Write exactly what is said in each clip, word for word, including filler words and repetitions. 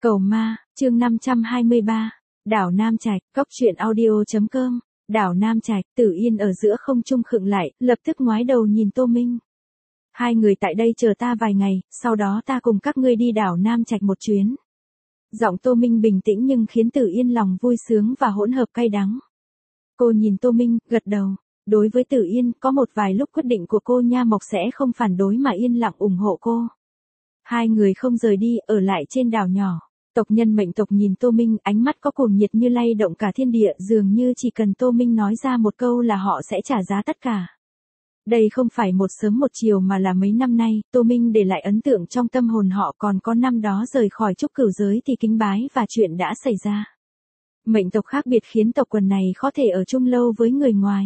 Cầu ma, chương năm trăm hai mươi ba. Đảo Nam Trạch, cốc truyện audio.com. Đảo Nam Trạch, Tử Yên ở giữa không trung khựng lại, lập tức ngoái đầu nhìn Tô Minh. Hai người tại đây chờ ta vài ngày, sau đó ta cùng các ngươi đi đảo Nam Trạch một chuyến. Giọng Tô Minh bình tĩnh nhưng khiến Tử Yên lòng vui sướng và hỗn hợp cay đắng. Cô nhìn Tô Minh, gật đầu. Đối với Tử Yên, có một vài lúc quyết định của cô Nha Mộc sẽ không phản đối mà yên lặng ủng hộ cô. Hai người không rời đi, ở lại trên đảo nhỏ. Tộc nhân mệnh tộc nhìn Tô Minh, ánh mắt có cuồng nhiệt như lay động cả thiên địa, dường như chỉ cần Tô Minh nói ra một câu là họ sẽ trả giá tất cả. Đây không phải một sớm một chiều mà là mấy năm nay, Tô Minh để lại ấn tượng trong tâm hồn họ, còn có năm đó rời khỏi trúc cửu giới thì kính bái và chuyện đã xảy ra. Mệnh tộc khác biệt khiến tộc quần này khó thể ở chung lâu với người ngoài.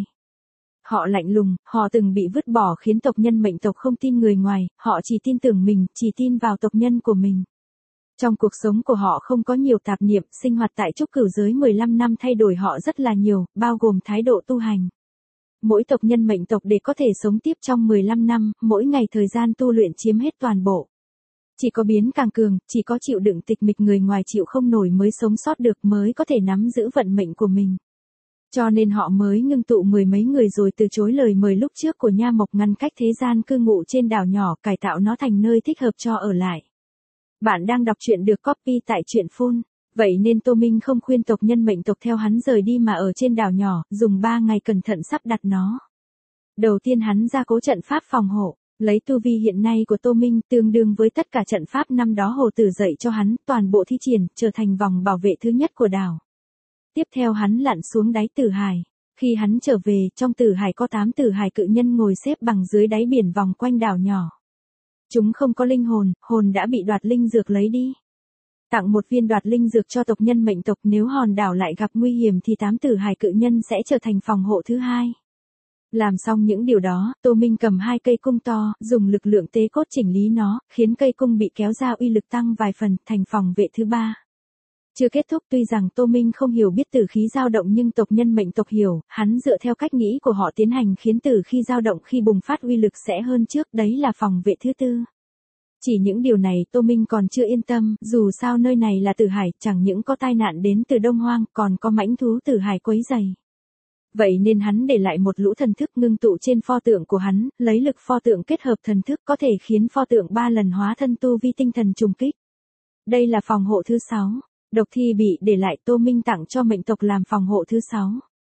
Họ lạnh lùng, họ từng bị vứt bỏ khiến tộc nhân mệnh tộc không tin người ngoài, họ chỉ tin tưởng mình, chỉ tin vào tộc nhân của mình. Trong cuộc sống của họ không có nhiều tạp niệm, sinh hoạt tại trúc cửu giới mười lăm năm thay đổi họ rất là nhiều, bao gồm thái độ tu hành. Mỗi tộc nhân mệnh tộc để có thể sống tiếp trong mười lăm năm, mỗi ngày thời gian tu luyện chiếm hết toàn bộ. Chỉ có biến càng cường, chỉ có chịu đựng tịch mịch người ngoài chịu không nổi mới sống sót được, mới có thể nắm giữ vận mệnh của mình. Cho nên họ mới ngưng tụ mười mấy người rồi từ chối lời mời lúc trước của Nha Mộc, ngăn cách thế gian cư ngụ trên đảo nhỏ, cải tạo nó thành nơi thích hợp cho ở lại. Bạn đang đọc truyện được copy tại truyện phun. Vậy nên Tô Minh không khuyên tộc nhân mệnh tộc theo hắn rời đi mà ở trên đảo nhỏ, dùng ba ngày cẩn thận sắp đặt nó. Đầu tiên hắn ra cố trận pháp phòng hộ, lấy tu vi hiện nay của Tô Minh tương đương với tất cả trận pháp năm đó Hồ Tử dạy cho hắn, toàn bộ thi triển, trở thành vòng bảo vệ thứ nhất của đảo. Tiếp theo hắn lặn xuống đáy Tử Hải. Khi hắn trở về, trong Tử Hải có tám Tử Hải cự nhân ngồi xếp bằng dưới đáy biển vòng quanh đảo nhỏ. Chúng không có linh hồn, hồn đã bị đoạt linh dược lấy đi. Tặng một viên đoạt linh dược cho tộc nhân mệnh tộc, nếu hòn đảo lại gặp nguy hiểm thì tám Tử Hải cự nhân sẽ trở thành phòng hộ thứ hai. Làm xong những điều đó, Tô Minh cầm hai cây cung to, dùng lực lượng tế cốt chỉnh lý nó, khiến cây cung bị kéo ra uy lực tăng vài phần, thành phòng vệ thứ ba. Chưa kết thúc, tuy rằng Tô Minh không hiểu biết tử khí dao động nhưng tộc nhân mệnh tộc hiểu, hắn dựa theo cách nghĩ của họ tiến hành khiến tử khí dao động khi bùng phát uy lực sẽ hơn trước, đấy là phòng vệ thứ tư. Chỉ những điều này Tô Minh còn chưa yên tâm, dù sao nơi này là Tử Hải, chẳng những có tai nạn đến từ Đông Hoang, còn có mãnh thú Tử Hải quấy rầy. Vậy nên hắn để lại một lũ thần thức ngưng tụ trên pho tượng của hắn, lấy lực pho tượng kết hợp thần thức có thể khiến pho tượng ba lần hóa thân tu vi tinh thần trùng kích. Đây là phòng hộ thứ sáu. Độc thi bị để lại Tô Minh tặng cho mệnh tộc làm phòng hộ thứ sáu.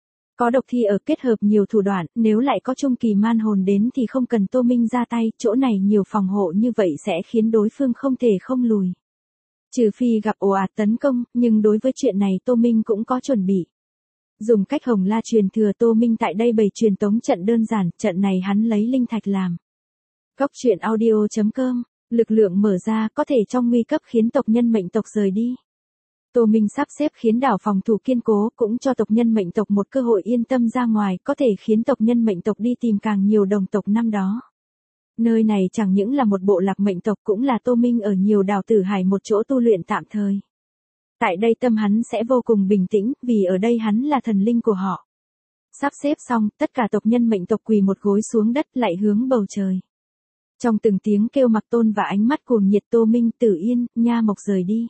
Có độc thi ở kết hợp nhiều thủ đoạn, nếu lại có trung kỳ man hồn đến thì không cần Tô Minh ra tay, chỗ này nhiều phòng hộ như vậy sẽ khiến đối phương không thể không lùi. Trừ phi gặp ồ ạt tấn công, nhưng đối với chuyện này Tô Minh cũng có chuẩn bị. Dùng cách Hồng La truyền thừa, Tô Minh tại đây bày truyền tống trận đơn giản, trận này hắn lấy linh thạch làm. Cốc truyện audio.com, lực lượng mở ra có thể trong nguy cấp khiến tộc nhân mệnh tộc rời đi. Tô Minh sắp xếp khiến đảo phòng thủ kiên cố, cũng cho tộc nhân mệnh tộc một cơ hội yên tâm ra ngoài, có thể khiến tộc nhân mệnh tộc đi tìm càng nhiều đồng tộc năm đó. Nơi này chẳng những là một bộ lạc mệnh tộc, cũng là Tô Minh ở nhiều đảo Tử Hải một chỗ tu luyện tạm thời. Tại đây tâm hắn sẽ vô cùng bình tĩnh, vì ở đây hắn là thần linh của họ. Sắp xếp xong, tất cả tộc nhân mệnh tộc quỳ một gối xuống đất lại hướng bầu trời. Trong từng tiếng kêu mặc tôn và ánh mắt cuồng nhiệt, Tô Minh, Tử Yên, Nha Mộc rời đi.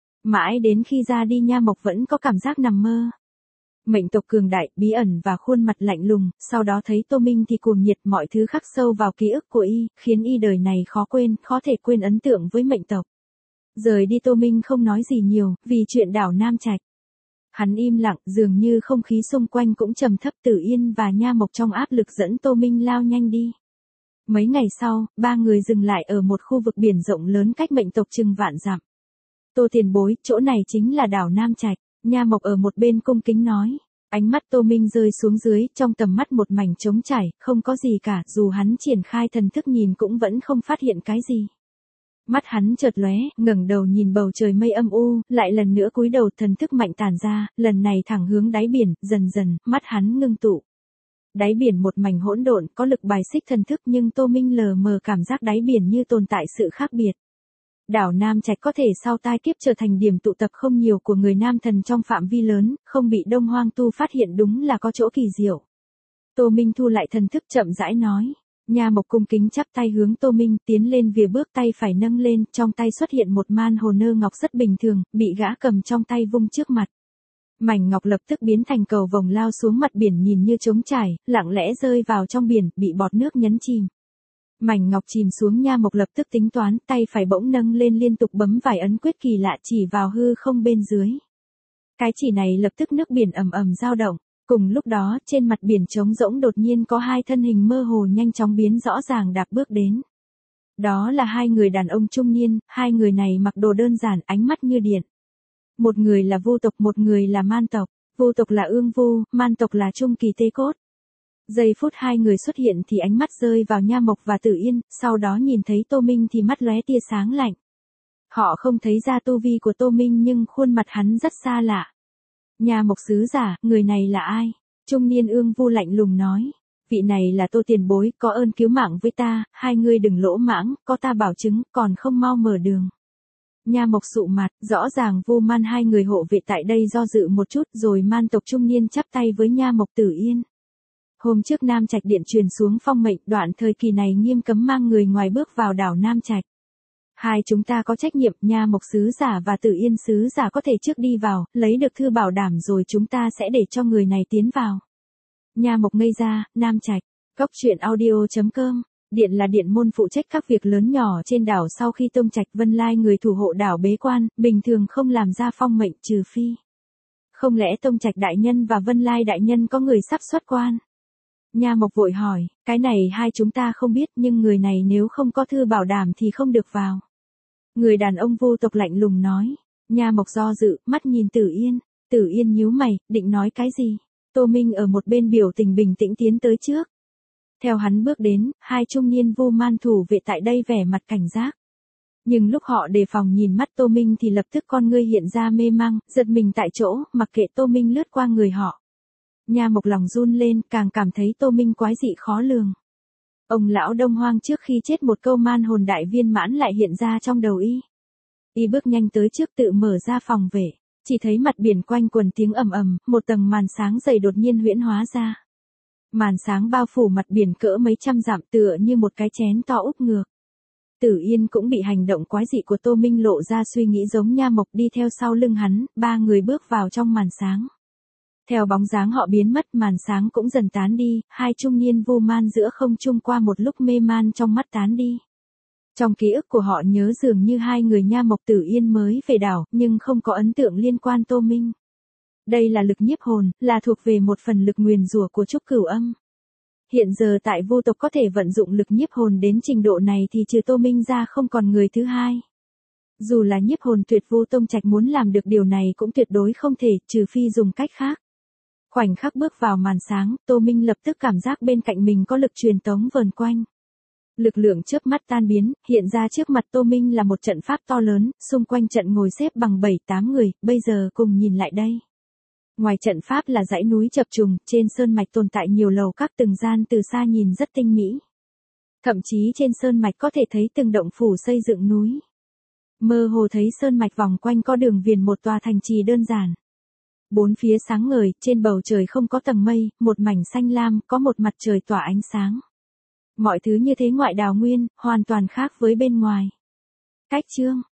Mãi đến khi ra đi Nha Mộc vẫn có cảm giác nằm mơ. Mệnh tộc cường đại, bí ẩn và khuôn mặt lạnh lùng, sau đó thấy Tô Minh thì cuồng nhiệt, mọi thứ khắc sâu vào ký ức của y, khiến y đời này khó quên, khó thể quên ấn tượng với mệnh tộc. Rời đi Tô Minh không nói gì nhiều, vì chuyện đảo Nam Trạch. Hắn im lặng, dường như không khí xung quanh cũng trầm thấp. Tử Yên và Nha Mộc trong áp lực dẫn Tô Minh lao nhanh đi. Mấy ngày sau, ba người dừng lại ở một khu vực biển rộng lớn cách mệnh tộc chừng vạn dặm. Tô tiền bối, chỗ này chính là đảo Nam Trạch. Nha Mộc ở một bên cung kính nói. Ánh mắt Tô Minh rơi xuống dưới, trong tầm mắt một mảnh trống trải, không có gì cả, dù hắn triển khai thần thức nhìn cũng vẫn không phát hiện cái gì. Mắt hắn chợt lóe, ngẩng đầu nhìn bầu trời mây âm u, lại lần nữa cúi đầu, thần thức mạnh tản ra, lần này thẳng hướng đáy biển, dần dần, mắt hắn ngưng tụ. Đáy biển một mảnh hỗn độn, có lực bài xích thần thức nhưng Tô Minh lờ mờ cảm giác đáy biển như tồn tại sự khác biệt. Đảo Nam Trạch có thể sau tai kiếp trở thành điểm tụ tập không nhiều của người nam thần trong phạm vi lớn, không bị Đông Hoang tu phát hiện đúng là có chỗ kỳ diệu. Tô Minh thu lại thần thức chậm rãi nói. Nha Mộc cung kính chắp tay hướng Tô Minh tiến lên vỉa bước tay phải nâng lên, trong tay xuất hiện một man hồ nơ ngọc rất bình thường, bị gã cầm trong tay vung trước mặt. Mảnh ngọc lập tức biến thành cầu vồng lao xuống mặt biển nhìn như trống trải, lặng lẽ rơi vào trong biển, bị bọt nước nhấn chìm. Mảnh ngọc chìm xuống, Nha Mộc lập tức tính toán, tay phải bỗng nâng lên liên tục bấm vài ấn quyết kỳ lạ chỉ vào hư không bên dưới. Cái chỉ này lập tức nước biển ầm ầm dao động. Cùng lúc đó, trên mặt biển trống rỗng đột nhiên có hai thân hình mơ hồ nhanh chóng biến rõ ràng đạp bước đến. Đó là hai người đàn ông trung niên, hai người này mặc đồ đơn giản, ánh mắt như điện. Một người là Vu tộc, một người là Man tộc. Vu tộc là Ương Vu, Man tộc là Trung Kỳ Tê Cốt. Giây phút hai người xuất hiện thì ánh mắt rơi vào Nha Mộc và Tử Yên, sau đó nhìn thấy Tô Minh thì mắt lóe tia sáng lạnh. Họ không thấy ra tu vi của Tô Minh nhưng khuôn mặt hắn rất xa lạ. Nha Mộc sứ giả, người này là ai? Trung niên Ương Vu lạnh lùng nói. Vị này là Tô tiền bối, có ơn cứu mạng với ta, hai ngươi đừng lỗ mãng, có ta bảo chứng, còn không mau mở đường. Nha Mộc sụ mặt, rõ ràng Vu Man hai người hộ vệ tại đây do dự một chút rồi Man tộc trung niên chắp tay với Nha Mộc. Tử Yên. Hôm trước Nam Trạch Điện truyền xuống phong mệnh, đoạn thời kỳ này nghiêm cấm mang người ngoài bước vào đảo Nam Trạch. Hai chúng ta có trách nhiệm, Nha Mộc sứ giả và Tử Yên sứ giả có thể trước đi vào, lấy được thư bảo đảm rồi chúng ta sẽ để cho người này tiến vào. Nha Mộc ngây ra, Nam Trạch, Cốc truyện audio chấm com, Điện là điện môn phụ trách các việc lớn nhỏ trên đảo sau khi Tông Trạch Vân Lai người thủ hộ đảo bế quan, bình thường không làm ra phong mệnh trừ phi. Không lẽ Tông Trạch đại nhân và Vân Lai đại nhân có người sắp xuất quan? Nha Mộc vội hỏi, cái này hai chúng ta không biết nhưng người này nếu không có thư bảo đảm thì không được vào. Người đàn ông Vu tộc lạnh lùng nói. Nha Mộc do dự, mắt nhìn Tử Yên. Tử Yên nhíu mày, định nói cái gì? Tô Minh ở một bên biểu tình bình tĩnh tiến tới trước. Theo hắn bước đến, hai trung niên Vu Man thủ vệ tại đây vẻ mặt cảnh giác. Nhưng lúc họ đề phòng nhìn mắt Tô Minh thì lập tức con ngươi hiện ra mê mang, giật mình tại chỗ, mặc kệ Tô Minh lướt qua người họ. Nha Mộc lòng run lên, càng cảm thấy Tô Minh quái dị khó lường. Ông lão Đông Hoang trước khi chết một câu man hồn đại viên mãn lại hiện ra trong đầu y. Y bước nhanh tới trước tự mở ra phòng vệ, chỉ thấy mặt biển quanh quần tiếng ầm ầm, một tầng màn sáng dày đột nhiên huyễn hóa ra. Màn sáng bao phủ mặt biển cỡ mấy trăm dặm tựa như một cái chén to úp ngược. Tử Yên cũng bị hành động quái dị của Tô Minh lộ ra suy nghĩ giống Nha Mộc đi theo sau lưng hắn, ba người bước vào trong màn sáng. Theo bóng dáng họ biến mất màn sáng cũng dần tán đi, hai trung niên Vu Man giữa không trung qua một lúc mê man trong mắt tán đi. Trong ký ức của họ nhớ dường như hai người Nha Mộc Tử Yên mới về đảo, nhưng không có ấn tượng liên quan Tô Minh. Đây là lực nhiếp hồn, là thuộc về một phần lực nguyền rủa của Trúc Cửu Âm. Hiện giờ tại Vu tộc có thể vận dụng lực nhiếp hồn đến trình độ này thì trừ Tô Minh ra không còn người thứ hai. Dù là nhiếp hồn tuyệt Vu Tông Trạch muốn làm được điều này cũng tuyệt đối không thể, trừ phi dùng cách khác. Khoảnh khắc bước vào màn sáng, Tô Minh lập tức cảm giác bên cạnh mình có lực truyền tống vờn quanh. Lực lượng chớp mắt tan biến, hiện ra trước mặt Tô Minh là một trận pháp to lớn, xung quanh trận ngồi xếp bằng bảy tám người, bây giờ cùng nhìn lại đây. Ngoài trận pháp là dãy núi chập trùng, trên sơn mạch tồn tại nhiều lầu các từng gian từ xa nhìn rất tinh mỹ. Thậm chí trên sơn mạch có thể thấy từng động phủ xây dựng núi. Mơ hồ thấy sơn mạch vòng quanh có đường viền một tòa thành trì đơn giản. Bốn phía sáng ngời, trên bầu trời không có tầng mây, một mảnh xanh lam, có một mặt trời tỏa ánh sáng. Mọi thứ như thế ngoại đào nguyên, hoàn toàn khác với bên ngoài. Cách chương